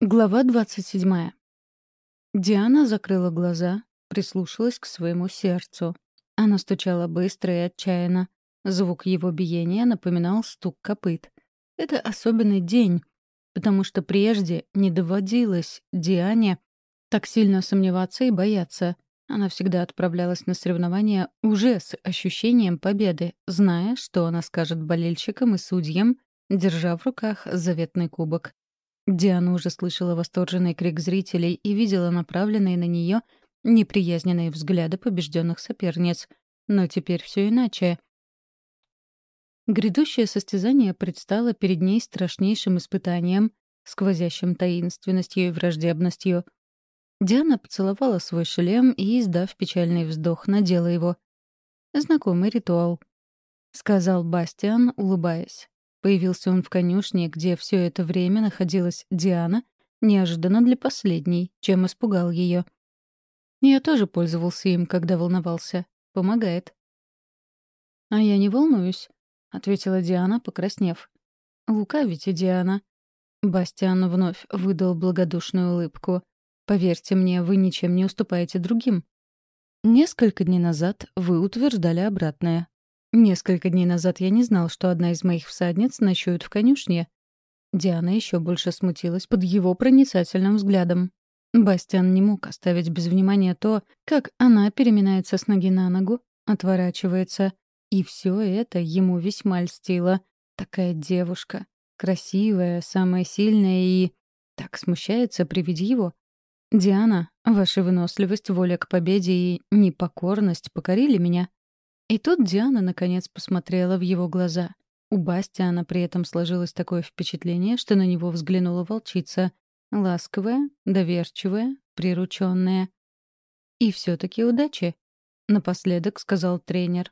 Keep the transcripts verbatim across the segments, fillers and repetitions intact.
Глава двадцать седьмая. Диана закрыла глаза, прислушалась к своему сердцу. Оно стучало быстро и отчаянно. Звук его биения напоминал стук копыт. Это особенный день, потому что прежде не доводилось Диане так сильно сомневаться и бояться. Она всегда отправлялась на соревнования уже с ощущением победы, зная, что она скажет болельщикам и судьям, держа в руках заветный кубок. Диана уже слышала восторженный крик зрителей и видела направленные на нее неприязненные взгляды побежденных соперниц. Но теперь все иначе. Грядущее состязание предстало перед ней страшнейшим испытанием, сквозящим таинственностью и враждебностью. Диана поцеловала свой шлем и, издав печальный вздох, надела его. «Знакомый ритуал», — сказал Бастиан, улыбаясь. Появился он в конюшне, где все это время находилась Диана, неожиданно для последней, чем испугал ее. Я тоже пользовался им, когда волновался. Помогает. «А я не волнуюсь», — ответила Диана, покраснев. «Лукавите, Диана». Бастиан вновь выдал благодушную улыбку. «Поверьте мне, вы ничем не уступаете другим. Несколько дней назад вы утверждали обратное. Несколько дней назад я не знал, что одна из моих всадниц ночует в конюшне». Диана еще больше смутилась под его проницательным взглядом. Бастиан не мог оставить без внимания то, как она переминается с ноги на ногу, отворачивается. И все это ему весьма льстило. Такая девушка, красивая, самая сильная и... так смущается при виде его. «Диана, ваша выносливость, воля к победе и непокорность покорили меня». И тут Диана наконец посмотрела в его глаза. У Бастиана при этом сложилось такое впечатление, что на него взглянула волчица. Ласковая, доверчивая, прирученная. «И все-таки удачи», — напоследок сказал тренер.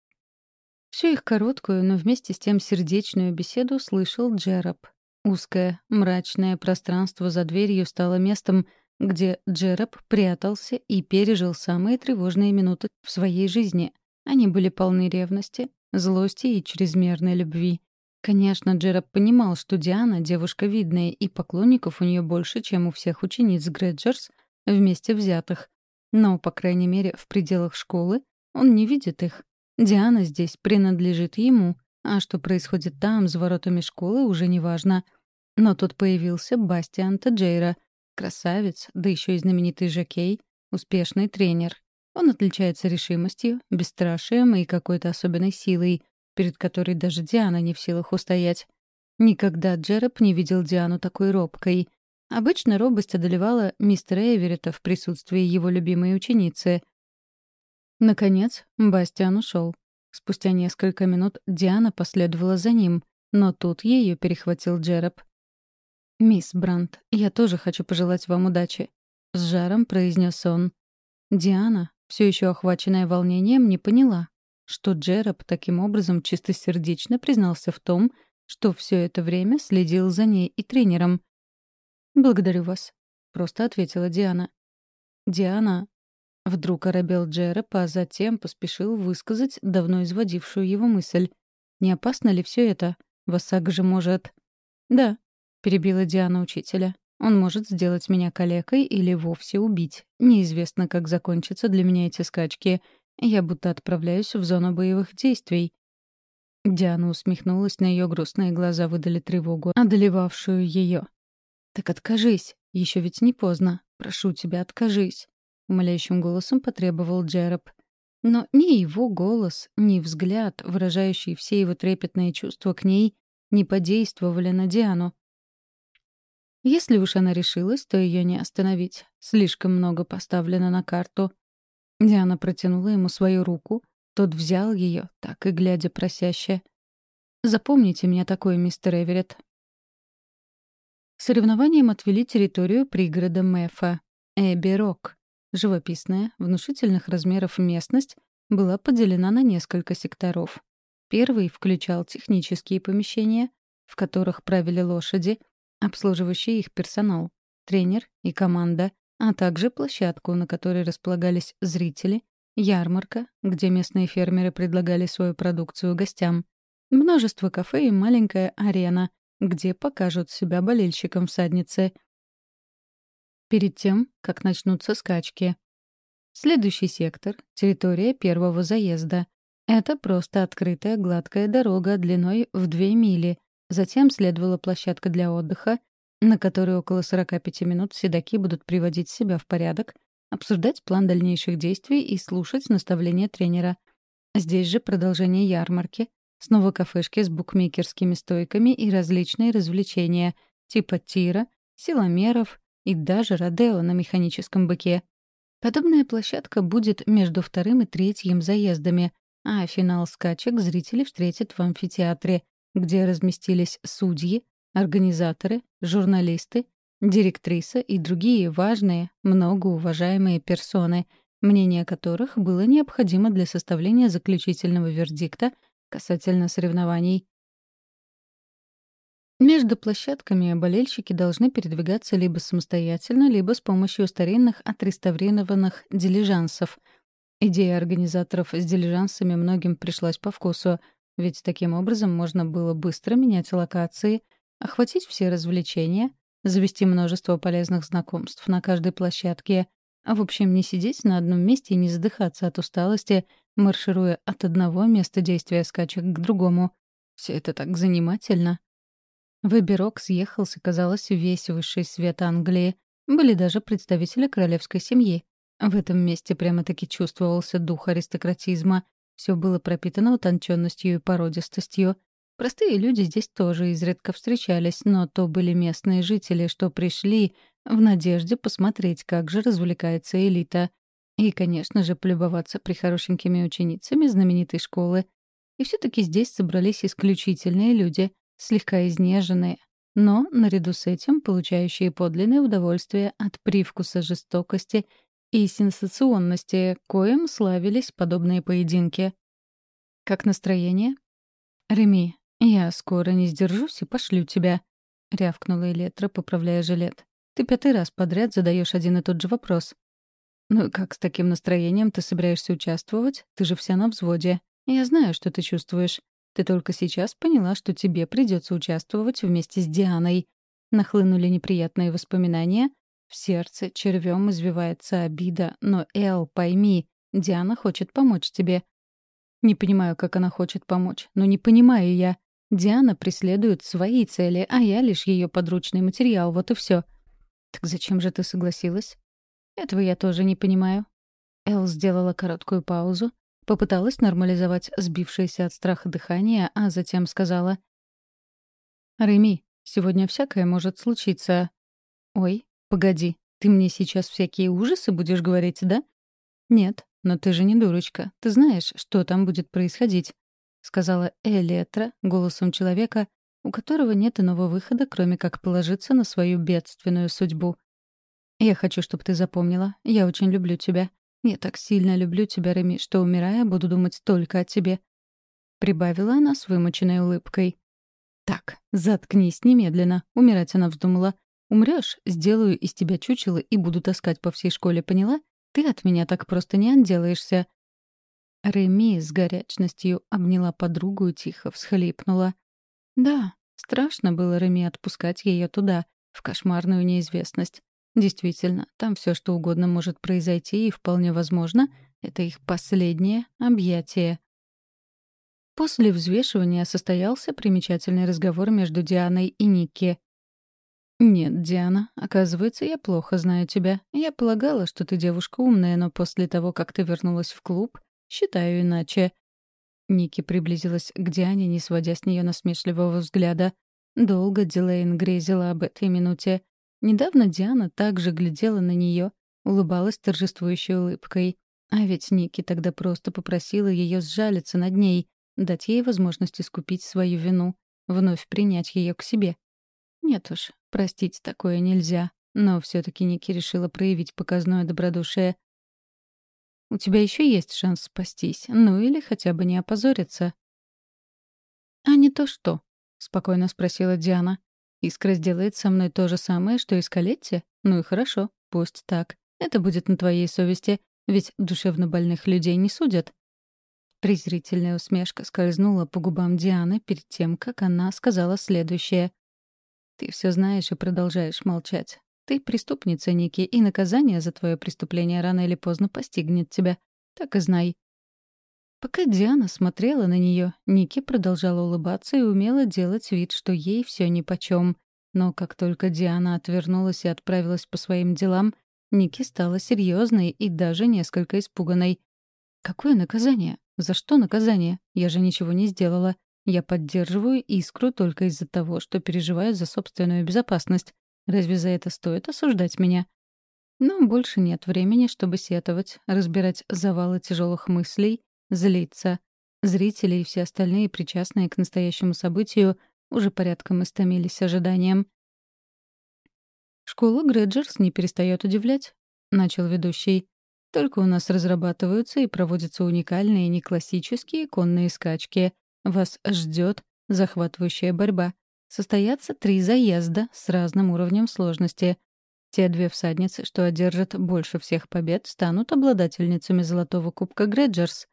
Всю их короткую, но вместе с тем сердечную беседу слышал Джероб. Узкое, мрачное пространство за дверью стало местом, где Джероб прятался и пережил самые тревожные минуты в своей жизни. Они были полны ревности, злости и чрезмерной любви. Конечно, Джероб понимал, что Диана — девушка видная, и поклонников у нее больше, чем у всех учениц Грэджерс вместе взятых. Но, по крайней мере, в пределах школы он не видит их. Диана здесь принадлежит ему, а что происходит там, за воротами школы, уже не важно. Но тут появился Бастиан Таджейра, красавец, да еще и знаменитый жокей, успешный тренер. Он отличается решимостью, бесстрашием и какой-то особенной силой, перед которой даже Диана не в силах устоять. Никогда Джероб не видел Диану такой робкой. Обычно робость одолевала мистера Эверетта в присутствии его любимой ученицы. Наконец, Бастиан ушел. Спустя несколько минут Диана последовала за ним, но тут ее перехватил Джероб. «Мисс Брандт, я тоже хочу пожелать вам удачи», — с жаром произнес он. Диана, все еще охваченная волнением, не поняла, что Джероб таким образом чистосердечно признался в том, что все это время следил за ней и тренером. «Благодарю вас», — просто ответила Диана. «Диана...» — вдруг оробел Джероб, а затем поспешил высказать давно изводившую его мысль. «Не опасно ли все это? Васаг же может...» «Да», — перебила Диана учителя. «Он может сделать меня калекой или вовсе убить. Неизвестно, как закончатся для меня эти скачки. Я будто отправляюсь в зону боевых действий». Диана усмехнулась, на ее грустные глаза выдали тревогу, одолевавшую ее. «Так откажись, еще ведь не поздно. Прошу тебя, откажись», — умоляющим голосом потребовал Джероб. Но ни его голос, ни взгляд, выражающий все его трепетные чувства к ней, не подействовали на Диану. Если уж она решилась, то ее не остановить. Слишком много поставлено на карту. Диана протянула ему свою руку. Тот взял ее, так и глядя просяще. «Запомните меня такой, мистер Эверетт». Соревнованием отвели территорию пригорода Мэфа. Эбби-Рок. Живописная, внушительных размеров местность была поделена на несколько секторов. Первый включал технические помещения, в которых правили лошади, обслуживающий их персонал, тренер и команда, а также площадку, на которой располагались зрители, ярмарка, где местные фермеры предлагали свою продукцию гостям, множество кафе и маленькая арена, где покажут себя болельщикам всадницы. перед тем, как начнутся скачки. Следующий сектор — территория первого заезда. Это просто открытая гладкая дорога длиной в две мили. Затем следовала площадка для отдыха, на которой около сорока пяти минут седаки будут приводить себя в порядок, обсуждать план дальнейших действий и слушать наставления тренера. Здесь же продолжение ярмарки, снова кафешки с букмекерскими стойками и различные развлечения, типа тира, силомеров и даже родео на механическом быке. Подобная площадка будет между вторым и третьим заездами, а финал скачек зрители встретят в амфитеатре, где разместились судьи, организаторы, журналисты, директриса и другие важные, многоуважаемые персоны, мнение которых было необходимо для составления заключительного вердикта касательно соревнований. Между площадками болельщики должны передвигаться либо самостоятельно, либо с помощью старинных отреставрированных дилижансов. Идея организаторов с дилижансами многим пришлась по вкусу, ведь таким образом можно было быстро менять локации, охватить все развлечения, завести множество полезных знакомств на каждой площадке, а в общем не сидеть на одном месте и не задыхаться от усталости, маршируя от одного места действия скачек к другому. Все это так занимательно. В Эбби-Рок съехался, казалось, весь высший свет Англии. Были даже представители королевской семьи. В этом месте прямо-таки чувствовался дух аристократизма. Все было пропитано утонченностью и породистостью. Простые люди здесь тоже изредка встречались, но то были местные жители, что пришли в надежде посмотреть, как же развлекается элита. И, конечно же, полюбоваться прихорошенькими ученицами знаменитой школы. И все-таки здесь собрались исключительные люди — слегка изнеженные, но, наряду с этим, получающие подлинное удовольствие от привкуса жестокости и сенсационности, коим славились подобные поединки. «Как настроение?» «Реми, я скоро не сдержусь и пошлю тебя», — рявкнула Элетра, поправляя жилет. «Ты пятый раз подряд задаешь один и тот же вопрос». «Ну и как с таким настроением ты собираешься участвовать? Ты же вся на взводе. Я знаю, что ты чувствуешь. Ты только сейчас поняла, что тебе придется участвовать вместе с Дианой. Нахлынули неприятные воспоминания. В сердце червем извивается обида. Но, Эл, пойми, Диана хочет помочь тебе. Не понимаю, как она хочет помочь, но не понимаю я. Диана преследует свои цели, а я лишь ее подручный материал, вот и все. Так зачем же ты согласилась? Этого я тоже не понимаю. Эл сделала короткую паузу, попыталась нормализовать сбившееся от страха дыхание, а затем сказала: «Реми, сегодня всякое может случиться». «Ой, погоди, ты мне сейчас всякие ужасы будешь говорить, да?» «Нет, но ты же не дурочка. Ты знаешь, что там будет происходить», — сказала Элетра голосом человека, у которого нет иного выхода, кроме как положиться на свою бедственную судьбу. «Я хочу, чтобы ты запомнила. Я очень люблю тебя. Я так сильно люблю тебя, Реми, что, умирая, буду думать только о тебе», — прибавила она с вымученной улыбкой. «Так, заткнись немедленно», — умирать она вздумала. «Умрёшь, сделаю из тебя чучело и буду таскать по всей школе, поняла? Ты от меня так просто не отделаешься». Реми с горячностью обняла подругу и тихо всхлипнула. Да, страшно было Реми отпускать ее туда, в кошмарную неизвестность. Действительно, там все что угодно может произойти, и вполне возможно, это их последнее объятие. После взвешивания состоялся примечательный разговор между Дианой и Никки. «Нет, Диана, оказывается, я плохо знаю тебя. Я полагала, что ты девушка умная, но после того, как ты вернулась в клуб, считаю иначе». Никки приблизилась к Диане, не сводя с нее насмешливого взгляда. Долго Дилейн грезила об этой минуте. Недавно Диана также глядела на нее, улыбалась торжествующей улыбкой. А ведь Никки тогда просто попросила ее сжалиться над ней, дать ей возможность искупить свою вину, вновь принять ее к себе. Нет уж, простить такое нельзя. Но все-таки Никки решила проявить показное добродушие. «У тебя еще есть шанс спастись, ну или хотя бы не опозориться». «А не то что?» — спокойно спросила Диана. «Искра сделает со мной то же самое, что и с Калетти? Ну и хорошо, пусть так. Это будет на твоей совести, ведь душевно больных людей не судят». Презрительная усмешка скользнула по губам Дианы перед тем, как она сказала следующее. «Ты все знаешь и продолжаешь молчать. Ты преступница, Ники, и наказание за твое преступление рано или поздно постигнет тебя. Так и знай». Пока Диана смотрела на нее, Ники продолжала улыбаться и умела делать вид, что ей все нипочем. Но как только Диана отвернулась и отправилась по своим делам, Ники стала серьезной и даже несколько испуганной. «Какое наказание? За что наказание? Я же ничего не сделала. Я поддерживаю Искру только из-за того, что переживаю за собственную безопасность. Разве за это стоит осуждать меня?» Но больше нет времени, чтобы сетовать, разбирать завалы тяжелых мыслей, злиться. Зрители и все остальные, причастные к настоящему событию, уже порядком истомились ожиданием. «Школа Грэджерс не перестает удивлять», — начал ведущий. «Только у нас разрабатываются и проводятся уникальные неклассические конные скачки. Вас ждет захватывающая борьба. Состоятся три заезда с разным уровнем сложности. Те две всадницы, что одержат больше всех побед, станут обладательницами Золотого кубка Грэджерс».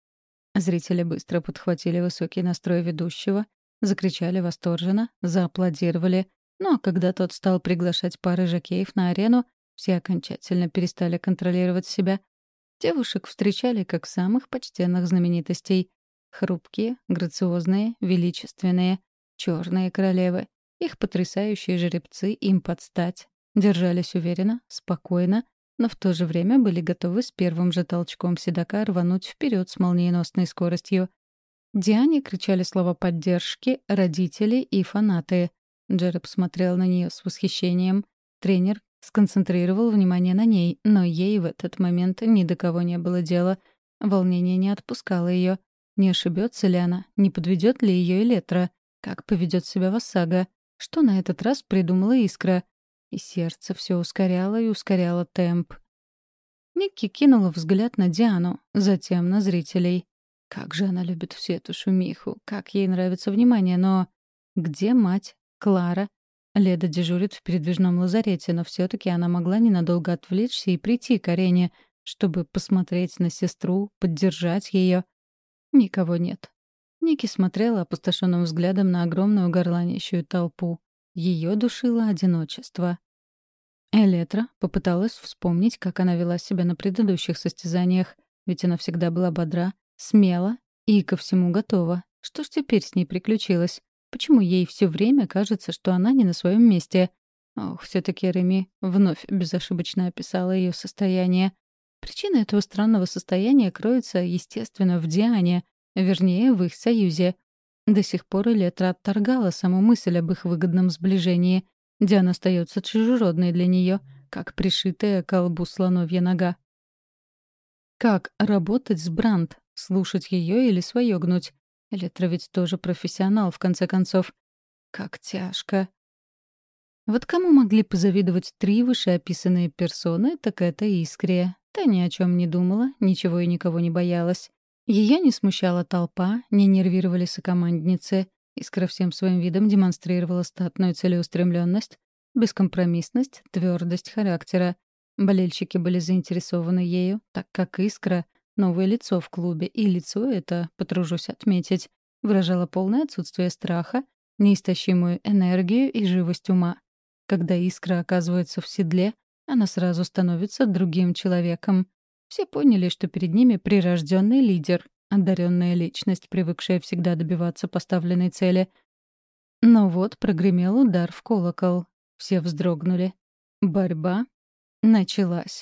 Зрители быстро подхватили высокий настрой ведущего, закричали восторженно, зааплодировали. Ну а когда тот стал приглашать пары жокеев на арену, все окончательно перестали контролировать себя. Девушек встречали как самых почтенных знаменитостей. Хрупкие, грациозные, величественные, черные королевы. Их потрясающие жеребцы им подстать. Держались уверенно, спокойно, но в то же время были готовы с первым же толчком седока рвануть вперед с молниеносной скоростью. Диане кричали слова поддержки родители и фанаты. Джереб смотрел на нее с восхищением. Тренер сконцентрировал внимание на ней, но ей в этот момент ни до кого не было дела. Волнение не отпускало ее. Не ошибется ли она? Не подведет ли ее Элетра? Как поведет себя Вассага? Что на этот раз придумала Искра? И сердце все ускоряло и ускоряло темп. Никки кинула взгляд на Диану, затем на зрителей. Как же она любит всю эту шумиху, как ей нравится внимание, но... Где мать? Клара? Леда дежурит в передвижном лазарете, но все таки она могла ненадолго отвлечься и прийти к арене, чтобы посмотреть на сестру, поддержать ее. Никого нет. Ники смотрела опустошенным взглядом на огромную горланящую толпу. Ее душило одиночество. Элетра попыталась вспомнить, как она вела себя на предыдущих состязаниях, ведь она всегда была бодра, смела и ко всему готова. Что ж теперь с ней приключилось? Почему ей все время кажется, что она не на своем месте? Ох, все-таки Реми вновь безошибочно описала ее состояние. Причина этого странного состояния кроется, естественно, в Диане, вернее, в их союзе. До сих пор Элетра отторгала саму мысль об их выгодном сближении. Диана остается чужеродной для нее, как пришитая к колбу слоновья нога. Как работать с Бранд? Слушать ее или свое гнуть? Элетра ведь тоже профессионал, в конце концов. Как тяжко. Вот кому могли позавидовать три вышеописанные персоны, так это Искре. Та ни о чем не думала, ничего и никого не боялась. Ее не смущала толпа, не нервировали сокомандницы. Искра всем своим видом демонстрировала статную целеустремленность, бескомпромиссность, твердость характера. Болельщики были заинтересованы ею, так как Искра — новое лицо в клубе, и лицо это, потружусь отметить, выражало полное отсутствие страха, неистощимую энергию и живость ума. Когда Искра оказывается в седле, она сразу становится другим человеком. Все поняли, что перед ними прирожденный лидер, одаренная личность, привыкшая всегда добиваться поставленной цели. Но вот прогремел удар в колокол. Все вздрогнули. Борьба началась.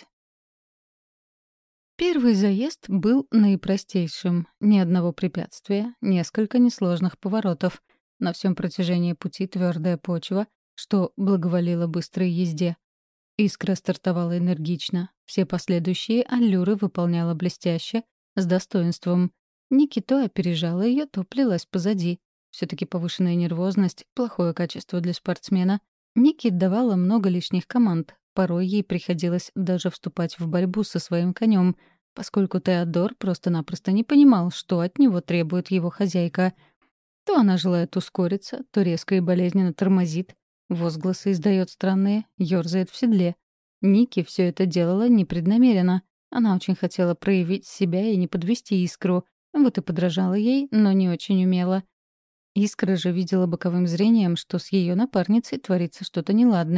Первый заезд был наипростейшим. Ни одного препятствия, несколько несложных поворотов. На всем протяжении пути твердая почва, что благоволило быстрой езде. Искра стартовала энергично. Все последующие аллюры выполняла блестяще, с достоинством. Ники то опережала ее, то плелась позади. Все-таки повышенная нервозность — плохое качество для спортсмена. Ники давала много лишних команд. Порой ей приходилось даже вступать в борьбу со своим конем, поскольку Теодор просто-напросто не понимал, что от него требует его хозяйка. То она желает ускориться, то резко и болезненно тормозит. Возгласы издает странные, ёрзает в седле. Ники все это делала непреднамеренно. Она очень хотела проявить себя и не подвести Искру. Вот и подражала ей, но не очень умела. Искра же видела боковым зрением, что с ее напарницей творится что-то неладное.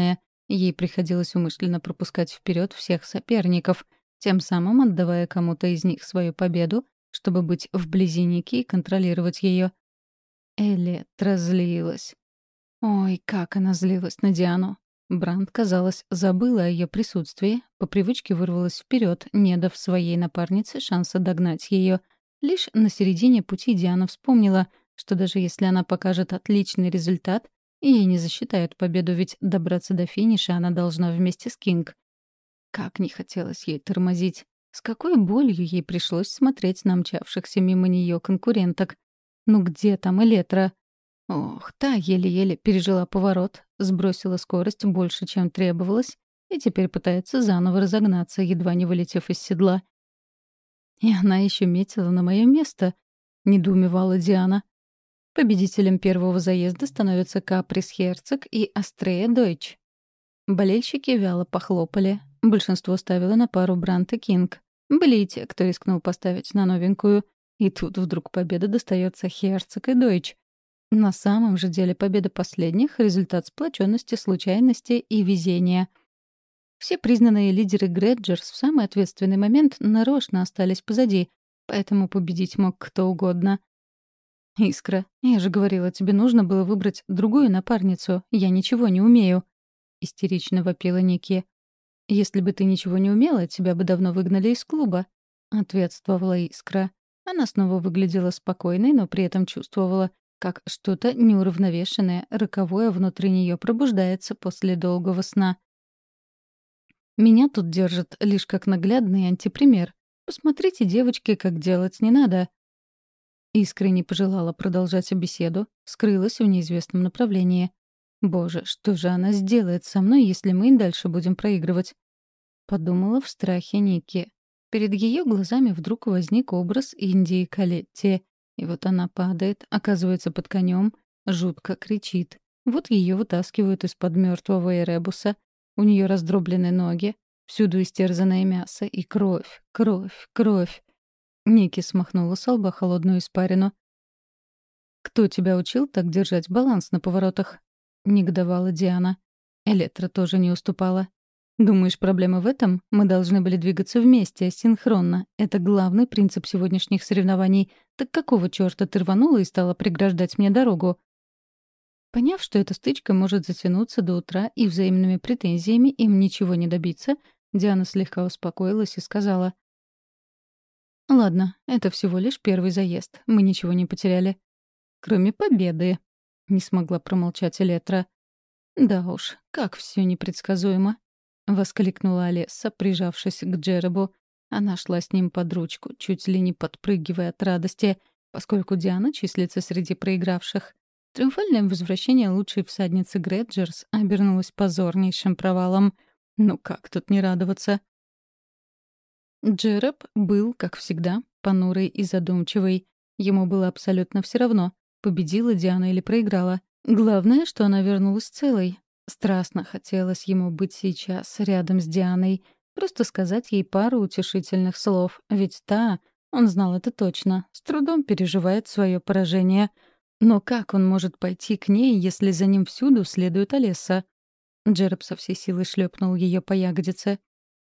Ей приходилось умышленно пропускать вперед всех соперников, тем самым отдавая кому-то из них свою победу, чтобы быть вблизи Ники и контролировать ее. Электра злилась. Ой, как она злилась на Диану. Бранд, казалось, забыла о ее присутствии, по привычке вырвалась вперед, не дав своей напарнице шанса догнать ее. Лишь на середине пути Диана вспомнила, что даже если она покажет отличный результат, ей не засчитают победу, ведь добраться до финиша она должна вместе с Кинг. Как не хотелось ей тормозить. С какой болью ей пришлось смотреть на мчавшихся мимо нее конкуренток. Ну где там Электра? Ох, та еле-еле пережила поворот, сбросила скорость больше, чем требовалось, и теперь пытается заново разогнаться, едва не вылетев из седла. «И она еще метила на мое место», — недоумевала Диана. Победителем первого заезда становятся Каприс Херцог и Астрея Дойч. Болельщики вяло похлопали. Большинство ставило на пару Брант и Кинг. Были и те, кто рискнул поставить на новенькую. И тут вдруг победа достается Херцог и Дойч. На самом же деле победа последних — результат сплоченности, случайности и везения. Все признанные лидеры Грэджерс в самый ответственный момент нарочно остались позади, поэтому победить мог кто угодно. «Искра, я же говорила, тебе нужно было выбрать другую напарницу. Я ничего не умею», — истерично вопила Ники. «Если бы ты ничего не умела, тебя бы давно выгнали из клуба», — ответствовала Искра. Она снова выглядела спокойной, но при этом чувствовала, как что-то неуравновешенное, роковое внутри нее пробуждается после долгого сна. «Меня тут держат лишь как наглядный антипример. Посмотрите, девочки, как делать не надо». Искра не пожелала продолжать беседу, скрылась в неизвестном направлении. «Боже, что же она сделает со мной, если мы и дальше будем проигрывать?» Подумала в страхе Ники. Перед ее глазами вдруг возник образ Индии Калетти. И вот она падает, оказывается под конем, жутко кричит. Вот ее вытаскивают из-под мертвого Эребуса. У нее раздроблены ноги, всюду истерзанное мясо и кровь, кровь, кровь. Ники смахнула с лба холодную испарину. «Кто тебя учил так держать баланс на поворотах?» — негодовала Диана. Электра тоже не уступала. «Думаешь, проблема в этом? Мы должны были двигаться вместе, синхронно. Это главный принцип сегодняшних соревнований. Так какого чёрта ты рванула и стала преграждать мне дорогу?» Поняв, что эта стычка может затянуться до утра и взаимными претензиями им ничего не добиться, Диана слегка успокоилась и сказала: «Ладно, это всего лишь первый заезд. Мы ничего не потеряли. Кроме победы», — не смогла промолчать Электра. «Да уж, как всё непредсказуемо», — воскликнула Алесса, прижавшись к Джеребу. Она шла с ним под ручку, чуть ли не подпрыгивая от радости, поскольку Диана числится среди проигравших. Триумфальное возвращение лучшей всадницы Грэджерс обернулось позорнейшим провалом. Ну как тут не радоваться? Джереб был, как всегда, понурый и задумчивый. Ему было абсолютно все равно, победила Диана или проиграла. Главное, что она вернулась целой. Страстно хотелось ему быть сейчас рядом с Дианой, просто сказать ей пару утешительных слов, ведь та, он знал это точно, с трудом переживает свое поражение. Но как он может пойти к ней, если за ним всюду следует Алесса? Джереб со всей силы шлепнул ее по ягодице.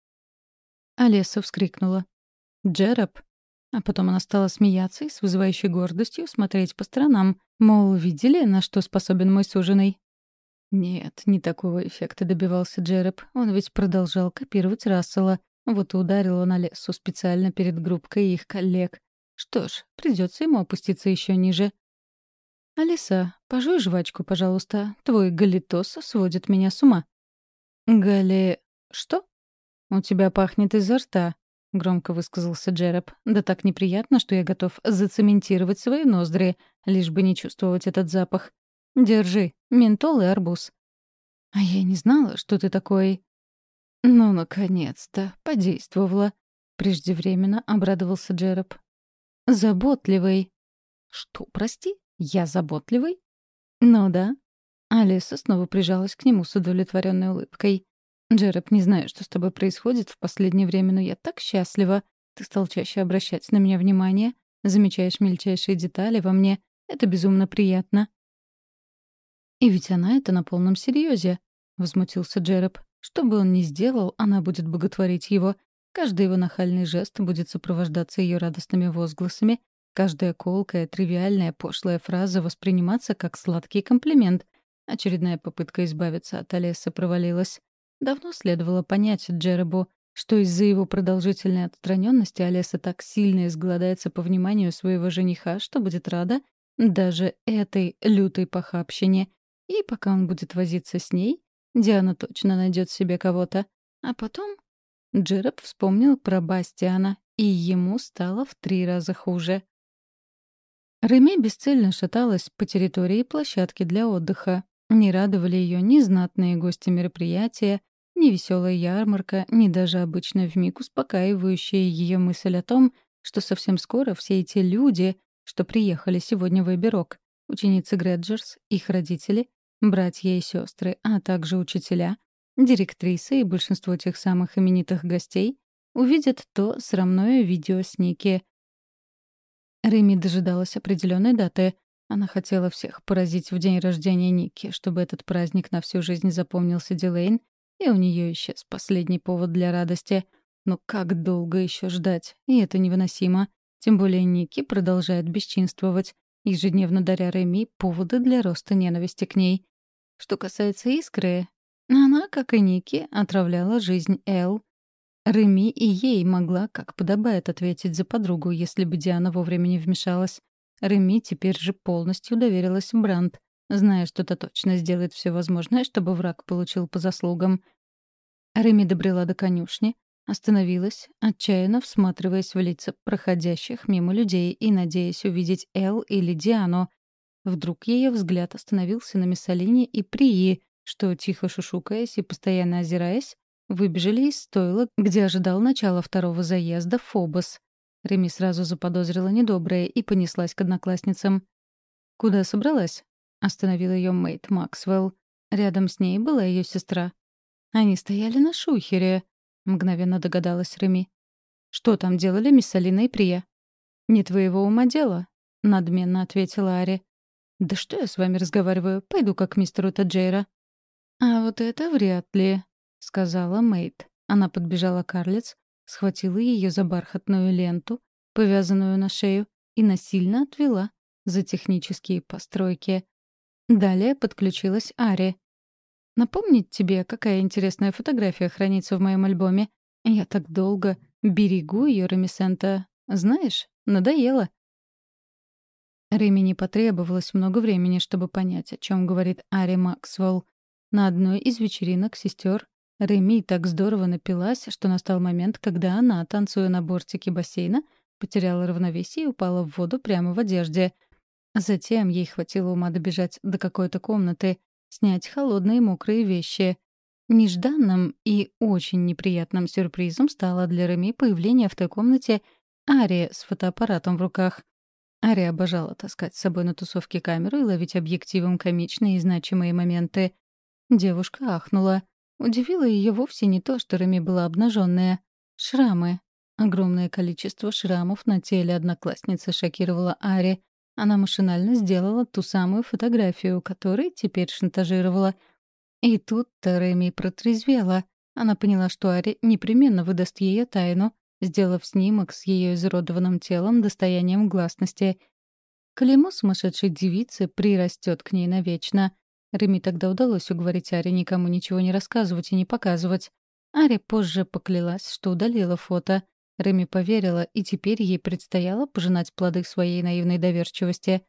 Алесса вскрикнула. «Джереб!» А потом она стала смеяться и с вызывающей гордостью смотреть по сторонам, мол, видели, на что способен мой суженый? Нет, не такого эффекта добивался Джереб. Он ведь продолжал копировать Рассела. Вот и ударил он Алессу специально перед группкой их коллег. Что ж, придется ему опуститься еще ниже. «Алиса, пожуй жвачку, пожалуйста. Твой галитос сводит меня с ума». «Гали... что?» «У тебя пахнет изо рта», — громко высказался Джереб. «Да так неприятно, что я готов зацементировать свои ноздри, лишь бы не чувствовать этот запах. Держи, ментол и арбуз». «А я не знала, что ты такой...» «Ну, наконец-то, подействовала», — преждевременно обрадовался Джереб. «Заботливый». «Что, прости? Я заботливый?» «Ну да». Алиса снова прижалась к нему с удовлетворенной улыбкой. «Джереб, не знаю, что с тобой происходит в последнее время, но я так счастлива. Ты стал чаще обращать на меня внимание, замечаешь мельчайшие детали во мне. Это безумно приятно». И ведь она это на полном серьезе. — возмутился Джероб. «Что бы он ни сделал, она будет боготворить его. Каждый его нахальный жест будет сопровождаться ее радостными возгласами, каждая колкая, тривиальная, пошлая фраза восприниматься как сладкий комплимент. Очередная попытка избавиться от Олеса провалилась. Давно следовало понять Джеробу, что из-за его продолжительной отстраненности Олеса так сильно изголодается по вниманию своего жениха, что будет рада даже этой лютой похабщине. И пока он будет возиться с ней, Диана точно найдет себе кого-то. А потом Джероб вспомнил про Бастиана, и ему стало в три раза хуже. Реми бесцельно шаталась по территории площадки для отдыха. Не радовали ее ни знатные гости мероприятия, ни веселая ярмарка, ни даже обычная вмиг успокаивающая ее мысль о том, что совсем скоро все эти люди, что приехали сегодня в Эбби-Рок, ученицы Грэджерс, их родители, братья и сестры, а также учителя, директрисы и большинство тех самых именитых гостей, увидят то срамное видео с Ники. Реми дожидалась определенной даты. Она хотела всех поразить в день рождения Ники, чтобы этот праздник на всю жизнь запомнился Дилейн, и у нее исчез последний повод для радости. Но как долго еще ждать? И это невыносимо. Тем более Ники продолжает бесчинствовать, ежедневно даря Реми поводы для роста ненависти к ней. Что касается Искры, она, как и Ники, отравляла жизнь Эл. Реми и ей могла, как подобает, ответить за подругу, если бы Диана вовремя не вмешалась. Реми теперь же полностью доверилась Бранд, зная, что та точно сделает все возможное, чтобы враг получил по заслугам. Реми добрела до конюшни, остановилась, отчаянно всматриваясь в лица проходящих мимо людей и надеясь увидеть Эл или Диану. Вдруг ее взгляд остановился на Миссалине и Прии, что, тихо шушукаясь и постоянно озираясь, выбежали из стойла, где ожидал начала второго заезда Фобос. Реми сразу заподозрила недоброе и понеслась к одноклассницам. «Куда собралась?» — остановил ее Мэйд Максвелл. Рядом с ней была ее сестра. «Они стояли на шухере», — мгновенно догадалась Реми. «Что там делали Миссалина и Прия?» «Не твоего ума дело», — надменно ответила Ари. «Да что я с вами разговариваю? Пойду как к мистеру Таджейра». «А вот это вряд ли», — сказала Мэйд. Она подбежала к Карлиц, схватила ее за бархатную ленту, повязанную на шею, и насильно отвела за технические постройки. Далее подключилась Ари. «Напомнить тебе, какая интересная фотография хранится в моем альбоме? Я так долго берегу ее, Ремисента. Знаешь, надоело». Реми не потребовалось много времени, чтобы понять, о чем говорит Ари Максвелл. На одной из вечеринок сестер Реми так здорово напилась, что настал момент, когда она, танцуя на бортике бассейна, потеряла равновесие и упала в воду прямо в одежде. Затем ей хватило ума добежать до какой-то комнаты, снять холодные мокрые вещи. Нежданным и очень неприятным сюрпризом стало для Реми появление в той комнате Ари с фотоаппаратом в руках. Ари обожала таскать с собой на тусовке камеру и ловить объективом комичные и значимые моменты. Девушка ахнула. Удивило ее вовсе не то, что Реми была обнаженная. Шрамы. Огромное количество шрамов на теле одноклассницы шокировало Ари. Она машинально сделала ту самую фотографию, которой теперь шантажировала. И тут-то Реми протрезвела. Она поняла, что Ари непременно выдаст ее тайну, сделав снимок с ее изуродованным телом достоянием гласности. Клеймо сумасшедшей девицы прирастет к ней навечно. Реми тогда удалось уговорить Ари никому ничего не рассказывать и не показывать. Ари позже поклялась, что удалила фото. Реми поверила, и теперь ей предстояло пожинать плоды своей наивной доверчивости.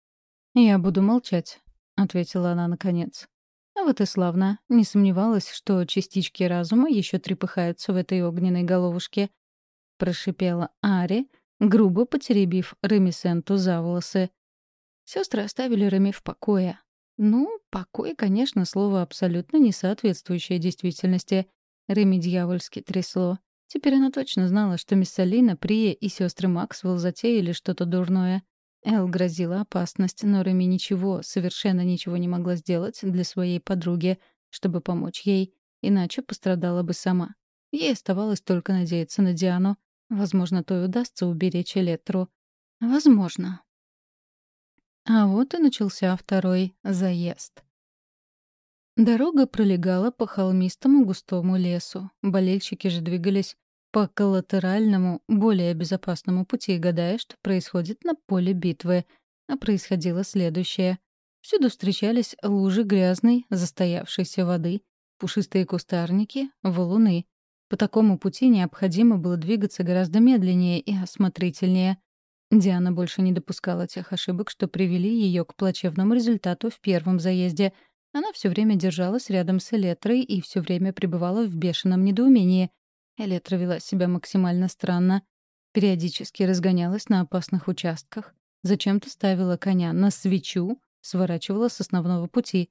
«Я буду молчать», — ответила она наконец. А вот и славно. Не сомневалась, что частички разума еще трепыхаются в этой огненной головушке. Прошипела Ари, грубо потеребив Ремисенту за волосы. Сестры оставили Реми в покое. Ну, покой, конечно, слово абсолютно не соответствующее действительности. Реми дьявольски трясло. Теперь она точно знала, что Миссалина, Прия и сестры Максвелл затеяли что-то дурное. Эл грозила опасность, но Реми ничего, совершенно ничего не могла сделать для своей подруги, чтобы помочь ей, иначе пострадала бы сама. Ей оставалось только надеяться на Диану. Возможно, то и удастся уберечь Электру. Возможно. А вот и начался второй заезд. Дорога пролегала по холмистому густому лесу. Болельщики же двигались по коллатеральному, более безопасному пути, гадая, что происходит на поле битвы. А происходило следующее. Всюду встречались лужи грязной, застоявшейся воды, пушистые кустарники, валуны. По такому пути необходимо было двигаться гораздо медленнее и осмотрительнее. Диана больше не допускала тех ошибок, что привели ее к плачевному результату в первом заезде. Она все время держалась рядом с Элетрой и все время пребывала в бешеном недоумении. Элетра вела себя максимально странно. Периодически разгонялась на опасных участках. Зачем-то ставила коня на свечу, сворачивала с основного пути.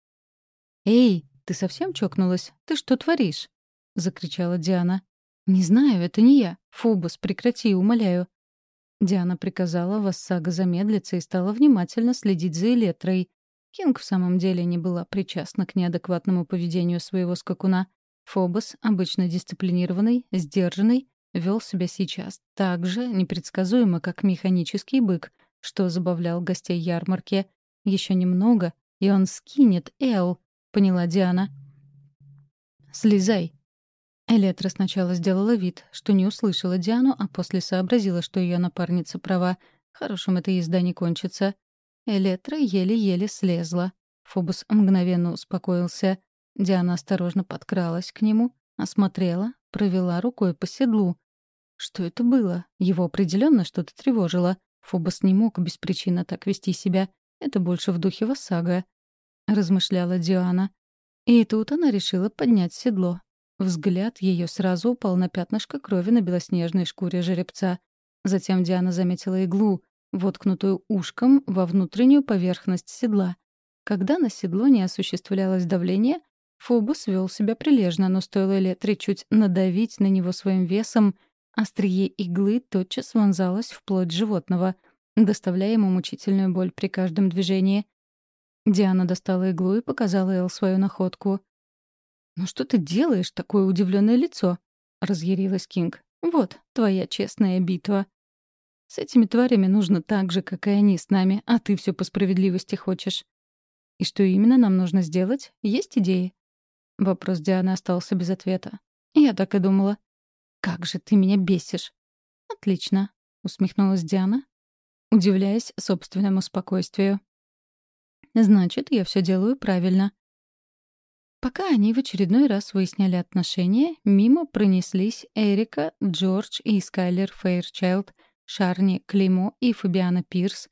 «Эй, ты совсем чокнулась? Ты что творишь?» — закричала Диана. «Не знаю, это не я. Фобос, прекрати, умоляю». Диана приказала Вассага замедлиться и стала внимательно следить за Элетрой. Кинг в самом деле не была причастна к неадекватному поведению своего скакуна. Фобос, обычно дисциплинированный, сдержанный, вел себя сейчас так же непредсказуемо, как механический бык, что забавлял гостей ярмарки. Еще немного, и он скинет Эл, поняла Диана. «Слезай!» Элетра сначала сделала вид, что не услышала Диану, а после сообразила, что ее напарница права. Хорошим эта езда не кончится. Элетра еле-еле слезла. Фобос мгновенно успокоился. Диана осторожно подкралась к нему, осмотрела, провела рукой по седлу. Что это было? Его определенно что-то тревожило. Фобос не мог без причины так вести себя. Это больше в духе Вассага, — размышляла Диана. И тут она решила поднять седло. Взгляд ее сразу упал на пятнышко крови на белоснежной шкуре жеребца. Затем Диана заметила иглу, воткнутую ушком во внутреннюю поверхность седла. Когда на седло не осуществлялось давление, Фобос вел себя прилежно, но стоило Элетре чуть надавить на него своим весом, острие иглы тотчас вонзалось в плоть животного, доставляя ему мучительную боль при каждом движении. Диана достала иглу и показала Эл свою находку. «Ну что ты делаешь, такое удивленное лицо?» — разъярилась Кинг. «Вот, твоя честная битва. С этими тварями нужно так же, как и они с нами, а ты все по справедливости хочешь. И что именно нам нужно сделать? Есть идеи?» Вопрос Дианы остался без ответа. Я так и думала. «Как же ты меня бесишь!» «Отлично», — усмехнулась Диана, удивляясь собственному спокойствию. «Значит, я все делаю правильно». Пока они в очередной раз выясняли отношения, мимо пронеслись Эрика, Джордж и Скайлер Фейрчайлд, Шарни Климо и Фабиана Пирс.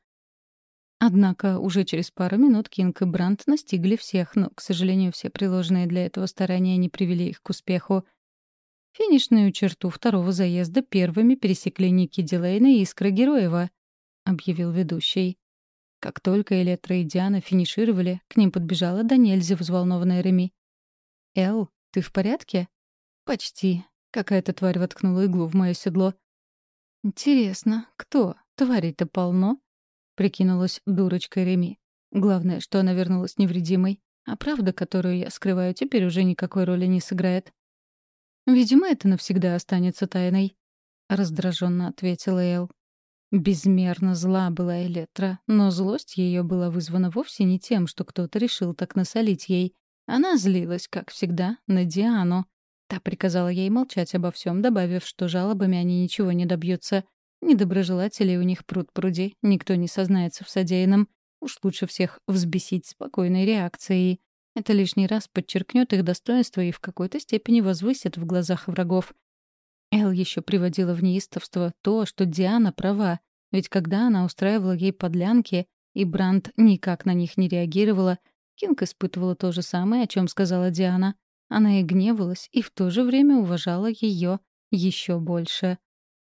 Однако уже через пару минут Кинг и Брант настигли всех, но, к сожалению, все приложенные для этого старания не привели их к успеху. Финишную черту второго заезда первыми пересекли Ники Дилейна и Искра Героева, — объявил ведущий. Как только Элетра и Диана финишировали, к ним подбежала до нельзя взволнованная Реми. «Эл, ты в порядке?» «Почти. Какая-то тварь воткнула иглу в мое седло». «Интересно, кто? Тварей-то полно?» — прикинулась дурочкой Реми. Главное, что она вернулась невредимой. А правда, которую я скрываю, теперь уже никакой роли не сыграет. «Видимо, это навсегда останется тайной», — раздраженно ответила Эл. Безмерно зла была Элетра, но злость ее была вызвана вовсе не тем, что кто-то решил так насолить ей. Она злилась, как всегда, на Диану. Та приказала ей молчать обо всем, добавив, что жалобами они ничего не добьются. Недоброжелателей у них пруд-пруди, никто не сознается в содеянном. Уж лучше всех взбесить спокойной реакцией. Это лишний раз подчеркнет их достоинство и в какой-то степени возвысит в глазах врагов. Эл еще приводила в неистовство то, что Диана права, ведь когда она устраивала ей подлянки, и Брандт никак на них не реагировала, Кинг испытывала то же самое, о чем сказала Диана. Она и гневалась, и в то же время уважала ее еще больше.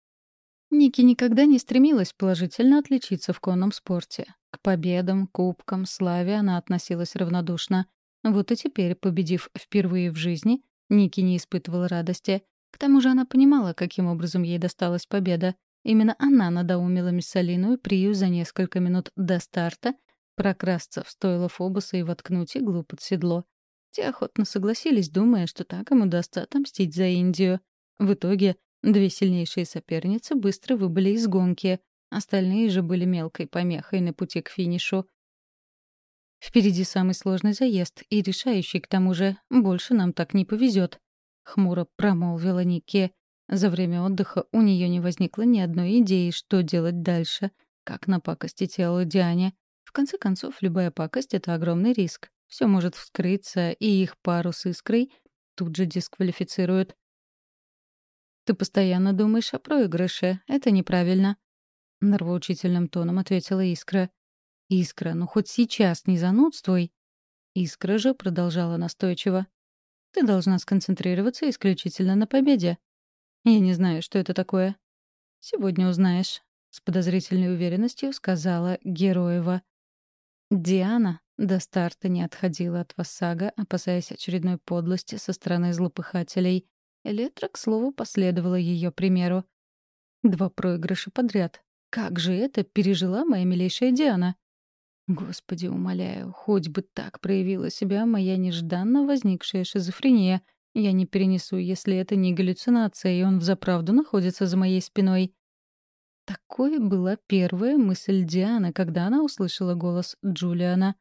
Ники никогда не стремилась положительно отличиться в конном спорте. К победам, кубкам, славе она относилась равнодушно. Вот и теперь, победив впервые в жизни, Ники не испытывала радости. К тому же она понимала, каким образом ей досталась победа. Именно она надоумила Миссалину и Прию за несколько минут до старта прокрасться в стойло Фобоса и воткнуть иглу под седло. Те охотно согласились, думая, что так им удастся отомстить за Индию. В итоге две сильнейшие соперницы быстро выбыли из гонки. Остальные же были мелкой помехой на пути к финишу. Впереди самый сложный заезд и решающий, к тому же. Больше нам так не повезет. Хмуро промолвила Никки. За время отдыха у нее не возникло ни одной идеи, что делать дальше, как напакостить телу Диане. В конце концов, любая пакость — это огромный риск. Все может вскрыться, и их пару с Искрой тут же дисквалифицируют. «Ты постоянно думаешь о проигрыше. Это неправильно», — нравоучительным тоном ответила Искра. «Искра, ну хоть сейчас не занудствуй». Искра же продолжала настойчиво. «Ты должна сконцентрироваться исключительно на победе». «Я не знаю, что это такое». «Сегодня узнаешь», — с подозрительной уверенностью сказала Героева. Диана до старта не отходила от Вассага, опасаясь очередной подлости со стороны злопыхателей. Электра, к слову, последовала ее примеру. Два проигрыша подряд. Как же это пережила моя милейшая Диана? Господи, умоляю, хоть бы так проявила себя моя нежданно возникшая шизофрения. Я не перенесу, если это не галлюцинация, и он взаправду находится за моей спиной. Такой была первая мысль Дианы, когда она услышала голос Джулиана.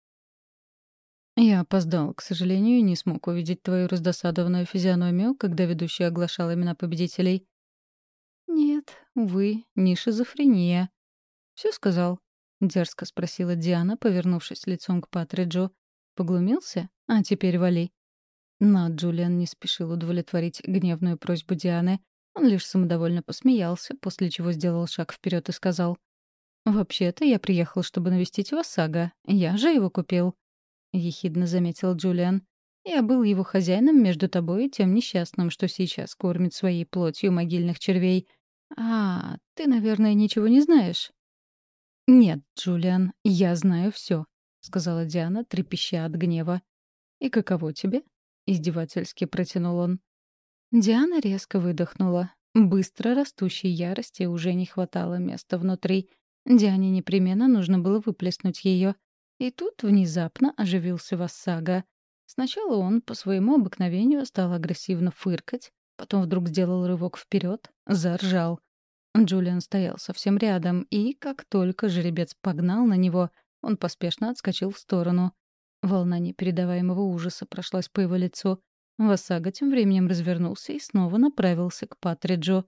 «Я опоздал, к сожалению, и не смог увидеть твою раздосадованную физиономию, когда ведущий оглашал имена победителей». «Нет, увы, не шизофрения». «Все сказал?» — дерзко спросила Диана, повернувшись лицом к Патриджу. «Поглумился? А теперь вали». Но Джулиан не спешил удовлетворить гневную просьбу Дианы. Он лишь самодовольно посмеялся, после чего сделал шаг вперед и сказал: «Вообще-то я приехал, чтобы навестить Вассага. Я же его купил», — ехидно заметил Джулиан. «Я был его хозяином между тобой и тем несчастным, что сейчас кормит своей плотью могильных червей. А, ты, наверное, ничего не знаешь?» «Нет, Джулиан, я знаю все», — сказала Диана, трепеща от гнева. «И каково тебе?» — издевательски протянул он. Диана резко выдохнула. Быстро растущей ярости уже не хватало места внутри. Диане непременно нужно было выплеснуть ее. И тут внезапно оживился Вассага. Сначала он по своему обыкновению стал агрессивно фыркать, потом вдруг сделал рывок вперед, заржал. Джулиан стоял совсем рядом, и как только жеребец погнал на него, он поспешно отскочил в сторону. Волна непередаваемого ужаса прошлась по его лицу. Вассага тем временем развернулся и снова направился к Патриджу.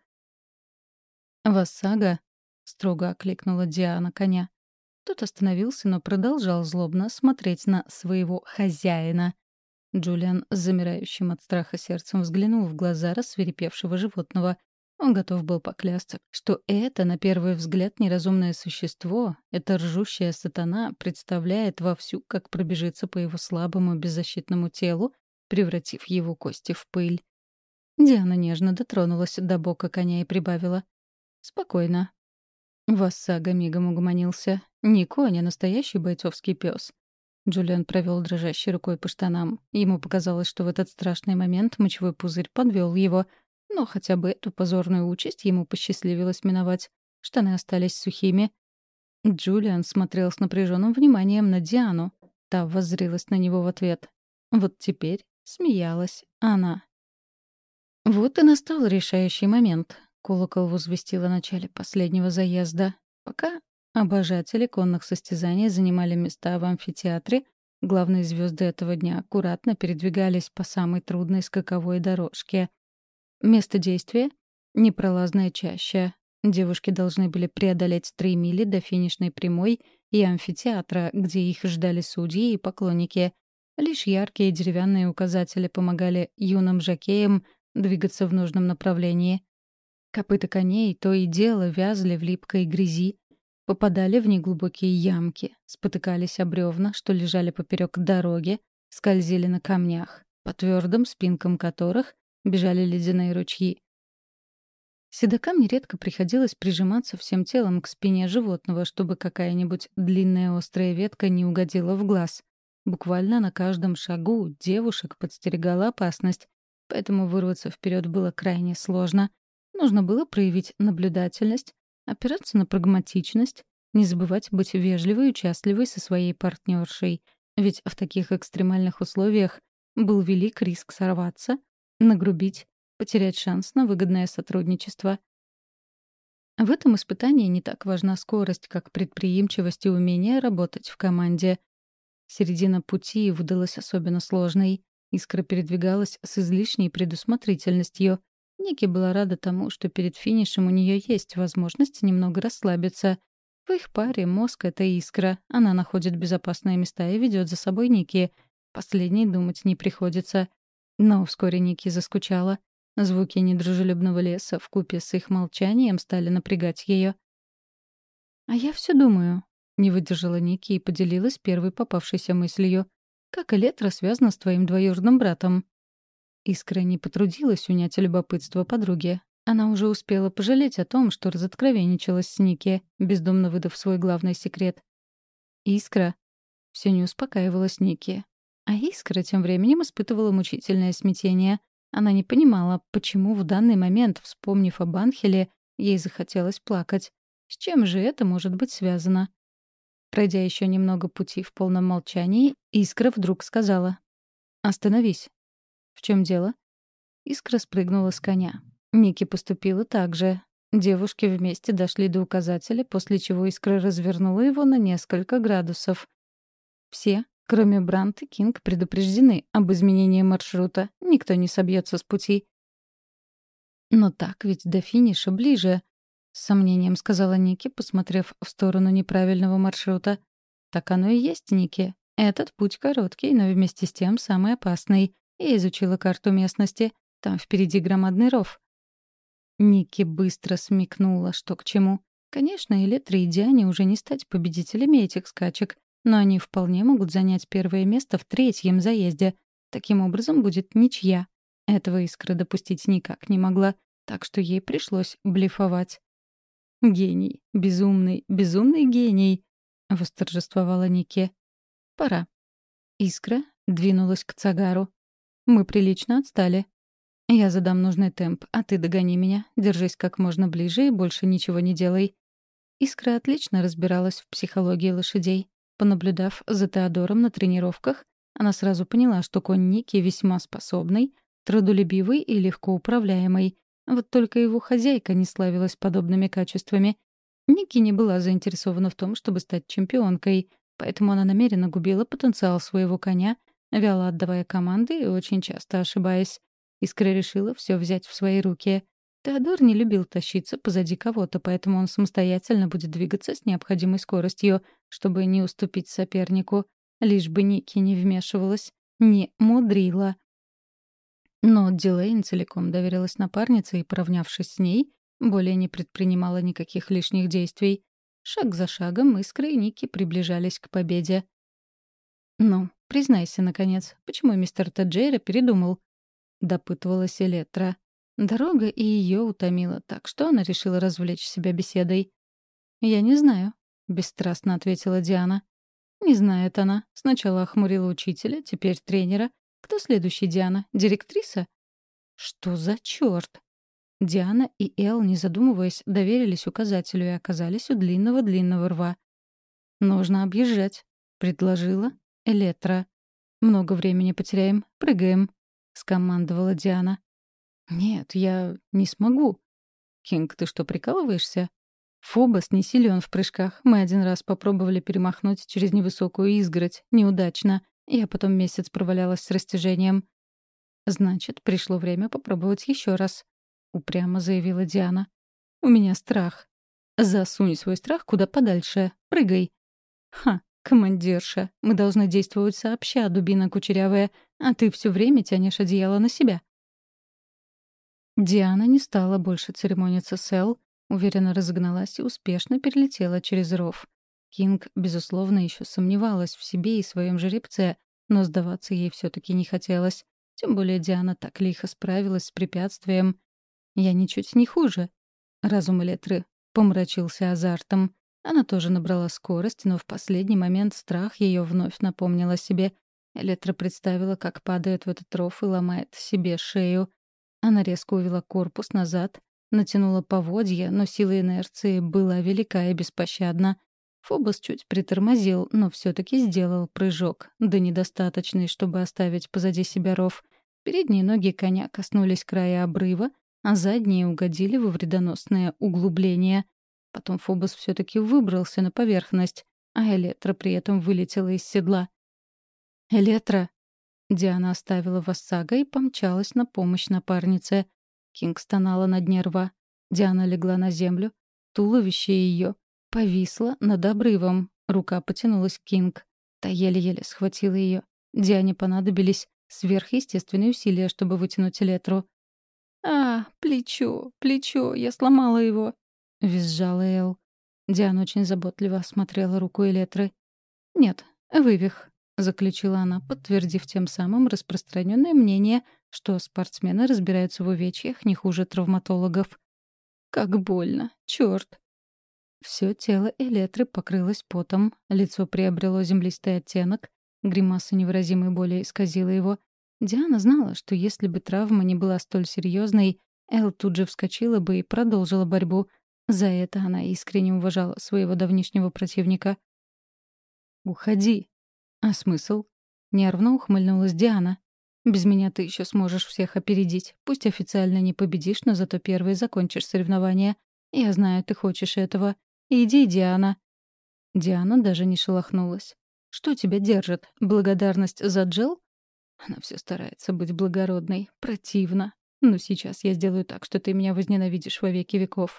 «Вассага!» — строго окликнула Диана коня. Тот остановился, но продолжал злобно смотреть на своего хозяина. Джулиан с замирающим от страха сердцем взглянул в глаза рассвирепевшего животного. Он готов был поклясться, что это, на первый взгляд, неразумное существо, эта ржущая сатана, представляет вовсю, как пробежится по его слабому беззащитному телу, превратив его кости в пыль. Диана нежно дотронулась до бока коня и прибавила: «Спокойно». Вассага мигом угомонился. Не конь, а настоящий бойцовский пес. Джулиан провел дрожащей рукой по штанам. Ему показалось, что в этот страшный момент мочевой пузырь подвел его, но хотя бы эту позорную участь ему посчастливилось миновать. Штаны остались сухими. Джулиан смотрел с напряженным вниманием на Диану. Та воззрилась на него в ответ. Вот теперь смеялась она. Вот и настал решающий момент. Колокол возвестил о начале последнего заезда. Пока обожатели конных состязаний занимали места в амфитеатре, главные звезды этого дня аккуратно передвигались по самой трудной скаковой дорожке. Место действия — непролазная чаща. Девушки должны были преодолеть три мили до финишной прямой и амфитеатра, где их ждали судьи и поклонники. Лишь яркие деревянные указатели помогали юным жокеям двигаться в нужном направлении. Копыта коней то и дело вязли в липкой грязи, попадали в неглубокие ямки, спотыкались о бревна, что лежали поперек дороги, скользили на камнях, по твердым спинкам которых бежали ледяные ручьи. Седокам нередко приходилось прижиматься всем телом к спине животного, чтобы какая-нибудь длинная острая ветка не угодила в глаз. Буквально на каждом шагу девушек подстерегала опасность, поэтому вырваться вперед было крайне сложно. Нужно было проявить наблюдательность, опираться на прагматичность, не забывать быть вежливой и участливой со своей партнершей, ведь в таких экстремальных условиях был велик риск сорваться, нагрубить, потерять шанс на выгодное сотрудничество. В этом испытании не так важна скорость, как предприимчивость и умение работать в команде. Середина пути выдалась особенно сложной. Искра передвигалась с излишней предусмотрительностью. Ники была рада тому, что перед финишем у нее есть возможность немного расслабиться. В их паре мозг — это искра. Она находит безопасные места и ведет за собой Ники. Последней думать не приходится. Но вскоре Ники заскучала. Звуки недружелюбного леса вкупе с их молчанием стали напрягать ее. «А я все думаю», — не выдержала Ники и поделилась первой попавшейся мыслью. «Как Элетра связана с твоим двоюродным братом?» Искра не потрудилась унять любопытство подруги. Она уже успела пожалеть о том, что разоткровенничалась с Ники, бездумно выдав свой главный секрет. «Искра». Все не успокаивалась Ники. А Искра тем временем испытывала мучительное смятение. Она не понимала, почему в данный момент, вспомнив об Анхеле, ей захотелось плакать. С чем же это может быть связано? Пройдя еще немного пути в полном молчании, Искра вдруг сказала: «Остановись». «В чем дело?» Искра спрыгнула с коня. Ники поступила так же. Девушки вместе дошли до указателя, после чего Искра развернула его на несколько градусов. Все, кроме Брант и Кинг, предупреждены об изменении маршрута. Никто не собьется с пути. «Но так ведь до финиша ближе», — с сомнением сказала Ники, посмотрев в сторону неправильного маршрута. «Так оно и есть, Ники. Этот путь короткий, но вместе с тем самый опасный. Я изучила карту местности. Там впереди громадный ров». Ники быстро смекнула, что к чему. Конечно, Элетре и Диане уже не стать победителями этих скачек, но они вполне могут занять первое место в третьем заезде. Таким образом, будет ничья. Этого Искра допустить никак не могла, так что ей пришлось блефовать. «Гений, безумный, безумный гений!» — восторжествовала Ники. «Пора». Искра двинулась к Цагару. «Мы прилично отстали. Я задам нужный темп, а ты догони меня. Держись как можно ближе и больше ничего не делай». Искра отлично разбиралась в психологии лошадей. Понаблюдав за Теодором на тренировках, она сразу поняла, что конь Ники весьма способный, трудолюбивый и легко управляемый. Вот только его хозяйка не славилась подобными качествами. Ники не была заинтересована в том, чтобы стать чемпионкой, поэтому она намеренно губила потенциал своего коня, вяло отдавая команды и очень часто ошибаясь. Искра решила все взять в свои руки. Теодор не любил тащиться позади кого-то, поэтому он самостоятельно будет двигаться с необходимой скоростью, чтобы не уступить сопернику. Лишь бы Ники не вмешивалась, не мудрила. Но Дилейн целиком доверилась напарнице и, поравнявшись с ней, более не предпринимала никаких лишних действий. Шаг за шагом Искра и Ники приближались к победе. «Ну, признайся, наконец, почему мистер Таджейра передумал?» — допытывалась Элетра. Дорога и ее утомила, так что она решила развлечь себя беседой. «Я не знаю», — бесстрастно ответила Диана. «Не знает она. Сначала охмурила учителя, теперь тренера. Кто следующий, Диана? Директриса?» «Что за черт?» Диана и Эл, не задумываясь, доверились указателю и оказались у длинного-длинного рва. «Нужно объезжать», — предложила Элетра. «Много времени потеряем. Прыгаем», — скомандовала Диана. «Нет, я не смогу». «Кинг, ты что, прикалываешься?» «Фобос не силен в прыжках. Мы один раз попробовали перемахнуть через невысокую изгородь. Неудачно. Я потом месяц провалялась с растяжением». «Значит, пришло время попробовать еще раз», — упрямо заявила Диана. «У меня страх». «Засунь свой страх куда подальше. Прыгай». «Ха, командирша, мы должны действовать сообща, дубина кучерявая, а ты все время тянешь одеяло на себя». Диана не стала больше церемониться с Эл, уверенно разогналась и успешно перелетела через ров. Кинг, безусловно, еще сомневалась в себе и своем жеребце, но сдаваться ей все-таки не хотелось. Тем более Диана так лихо справилась с препятствием. «Я ничуть не хуже». Разум Элетры помрачился азартом. Она тоже набрала скорость, но в последний момент страх ее вновь напомнил о себе. Элетра представила, как падает в этот ров и ломает себе шею. Она резко увела корпус назад, натянула поводья, но сила инерции была велика и беспощадна. Фобос чуть притормозил, но все-таки сделал прыжок, да недостаточный, чтобы оставить позади себя ров. Передние ноги коня коснулись края обрыва, а задние угодили во вредоносное углубление. Потом Фобос все-таки выбрался на поверхность, а Элетра при этом вылетела из седла. «Электра!» Диана оставила Вассага и помчалась на помощь напарнице. Кинг стонала на дне рва. Диана легла на землю. Туловище ее повисло над обрывом. Рука потянулась к Кинг. Та еле-еле схватила ее. Диане понадобились сверхъестественные усилия, чтобы вытянуть Элетру. «А, плечо, плечо, я сломала его», — визжала Эл. Диана очень заботливо осмотрела руку Элетры. «Нет, вывих», — заключила она, подтвердив тем самым распространенное мнение, что спортсмены разбираются в увечьях не хуже травматологов. «Как больно! Чёрт!» Всё тело Элетры покрылось потом, лицо приобрело землистый оттенок, гримаса невыразимой боли исказила его. Диана знала, что если бы травма не была столь серьезной, Эл тут же вскочила бы и продолжила борьбу. За это она искренне уважала своего давнишнего противника. «Уходи!» «А смысл?» — нервно ухмыльнулась Диана. «Без меня ты еще сможешь всех опередить. Пусть официально не победишь, но зато первой закончишь соревнование. Я знаю, ты хочешь этого. Иди, Диана». Диана даже не шелохнулась. «Что тебя держит? Благодарность за Джел?» Она все старается быть благородной. Противно. Но сейчас я сделаю так, что ты меня возненавидишь во веки веков.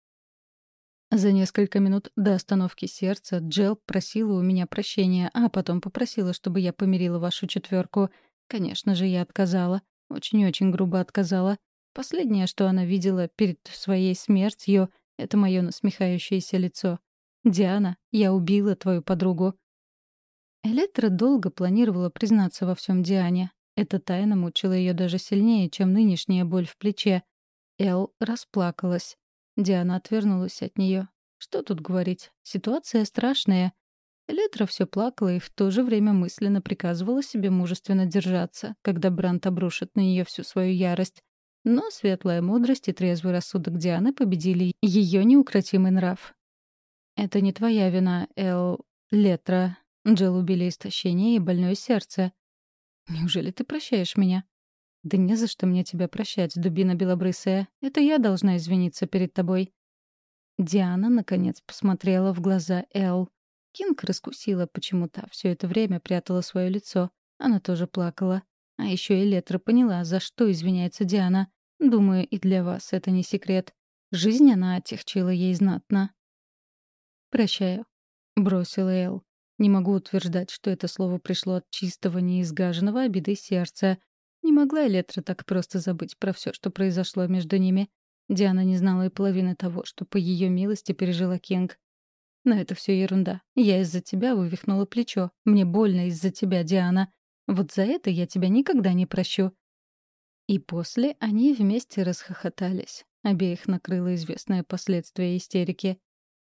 За несколько минут до остановки сердца Джел просила у меня прощения, а потом попросила, чтобы я помирила вашу четверку. Конечно же, я отказала. Очень-очень грубо отказала. Последнее, что она видела перед своей смертью, — это мое насмехающееся лицо. «Диана, я убила твою подругу». Электра долго планировала признаться во всем Диане. Эта тайна мучила ее даже сильнее, чем нынешняя боль в плече. Эл расплакалась. Диана отвернулась от нее. Что тут говорить? Ситуация страшная. Электра все плакала и в то же время мысленно приказывала себе мужественно держаться, когда Брант обрушит на нее всю свою ярость. Но светлая мудрость и трезвый рассудок Дианы победили ее неукротимый нрав. «Это не твоя вина, Эл... Летра». Джилл убили истощение и больное сердце. «Неужели ты прощаешь меня?» «Да не за что мне тебя прощать, дубина белобрысая. Это я должна извиниться перед тобой». Диана, наконец, посмотрела в глаза Эл. Кинг раскусила, почему та все это время прятала свое лицо. Она тоже плакала. А еще и Летра поняла, за что извиняется Диана. Думаю, и для вас это не секрет. Жизнь она отягчила ей знатно. «Прощаю», — бросила Эл. Не могу утверждать, что это слово пришло от чистого, неизгаженного обиды сердца. Не могла Электра так просто забыть про все, что произошло между ними. Диана не знала и половины того, что по ее милости пережила Кинг. Но это все ерунда. Я из-за тебя вывихнула плечо. Мне больно из-за тебя, Диана. Вот за это я тебя никогда не прощу. И после они вместе расхохотались. Обеих накрыло известное последствие истерики.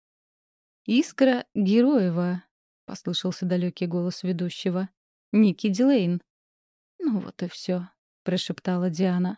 «Искра Героева», — послышался далекий голос ведущего. «Ники Дилейн». «Ну вот и все», — прошептала Диана.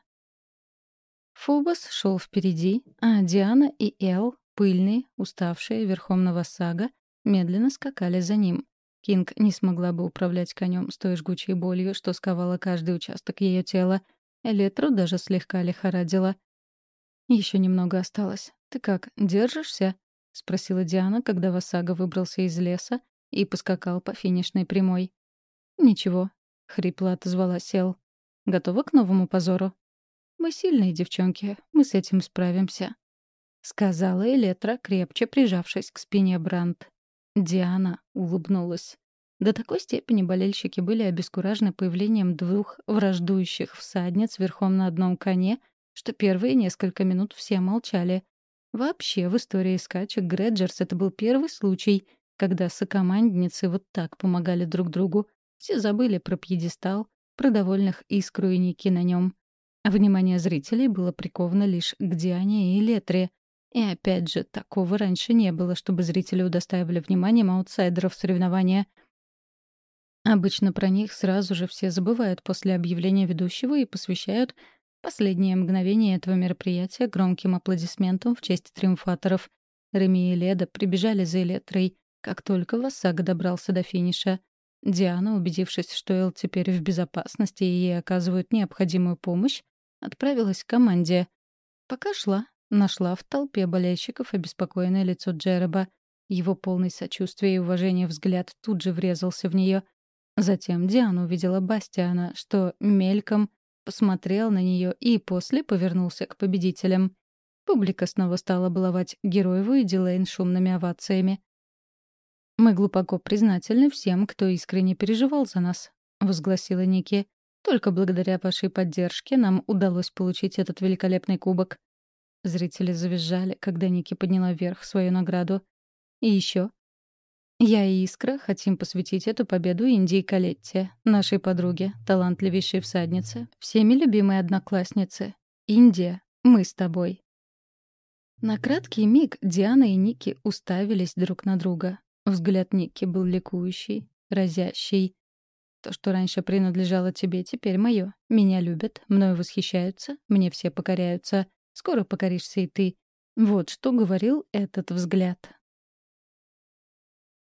Фобос шел впереди, а Диана и Эл, пыльные, уставшие, верхом на Вассага, медленно скакали за ним. Кинг не смогла бы управлять конем с той жгучей болью, что сковала каждый участок ее тела. Элетру даже слегка лихорадила. Еще немного осталось. Ты как, держишься?» — спросила Диана, когда Вассага выбрался из леса и поскакал по финишной прямой. «Ничего», — хрипло отозвалась Эл. «Готова к новому позору?» «Мы сильные девчонки, мы с этим справимся», — сказала Элетра, крепче прижавшись к спине Брандт. Диана улыбнулась. До такой степени болельщики были обескуражены появлением двух враждующих всадниц верхом на одном коне, что первые несколько минут все молчали. Вообще, в истории скачек Грэджерс это был первый случай, когда сокомандницы вот так помогали друг другу. Все забыли про пьедестал, про довольных Искру и Ники на нем. Внимание зрителей было приковано лишь к Диане и Летре. И опять же, такого раньше не было, чтобы зрители удостаивали вниманием аутсайдеров соревнования. Обычно про них сразу же все забывают после объявления ведущего и посвящают последние мгновения этого мероприятия громким аплодисментам в честь триумфаторов. Реми и Леда прибежали за Элетрой, как только Вассага добрался до финиша. Диана, убедившись, что Эл теперь в безопасности и ей оказывают необходимую помощь, отправилась к команде. Пока шла, нашла в толпе болельщиков обеспокоенное лицо Джереба. Его полный сочувствия и уважения взгляд тут же врезался в нее. Затем Диана увидела Бастиана, что мельком посмотрел на нее и после повернулся к победителям. Публика снова стала баловать Героеву и Дилейн шумными овациями. «Мы глубоко признательны всем, кто искренне переживал за нас», — возгласила Ники. «Только благодаря вашей поддержке нам удалось получить этот великолепный кубок». Зрители завизжали, когда Ники подняла вверх свою награду. «И еще. Я и Искра хотим посвятить эту победу Индии Калетте, нашей подруге, талантливейшей всаднице, всеми любимой однокласснице. Индия, мы с тобой». На краткий миг Диана и Ники уставились друг на друга. Взгляд Ники был ликующий, разящий. «То, что раньше принадлежало тебе, теперь мое. Меня любят, мною восхищаются, мне все покоряются. Скоро покоришься и ты». Вот что говорил этот взгляд.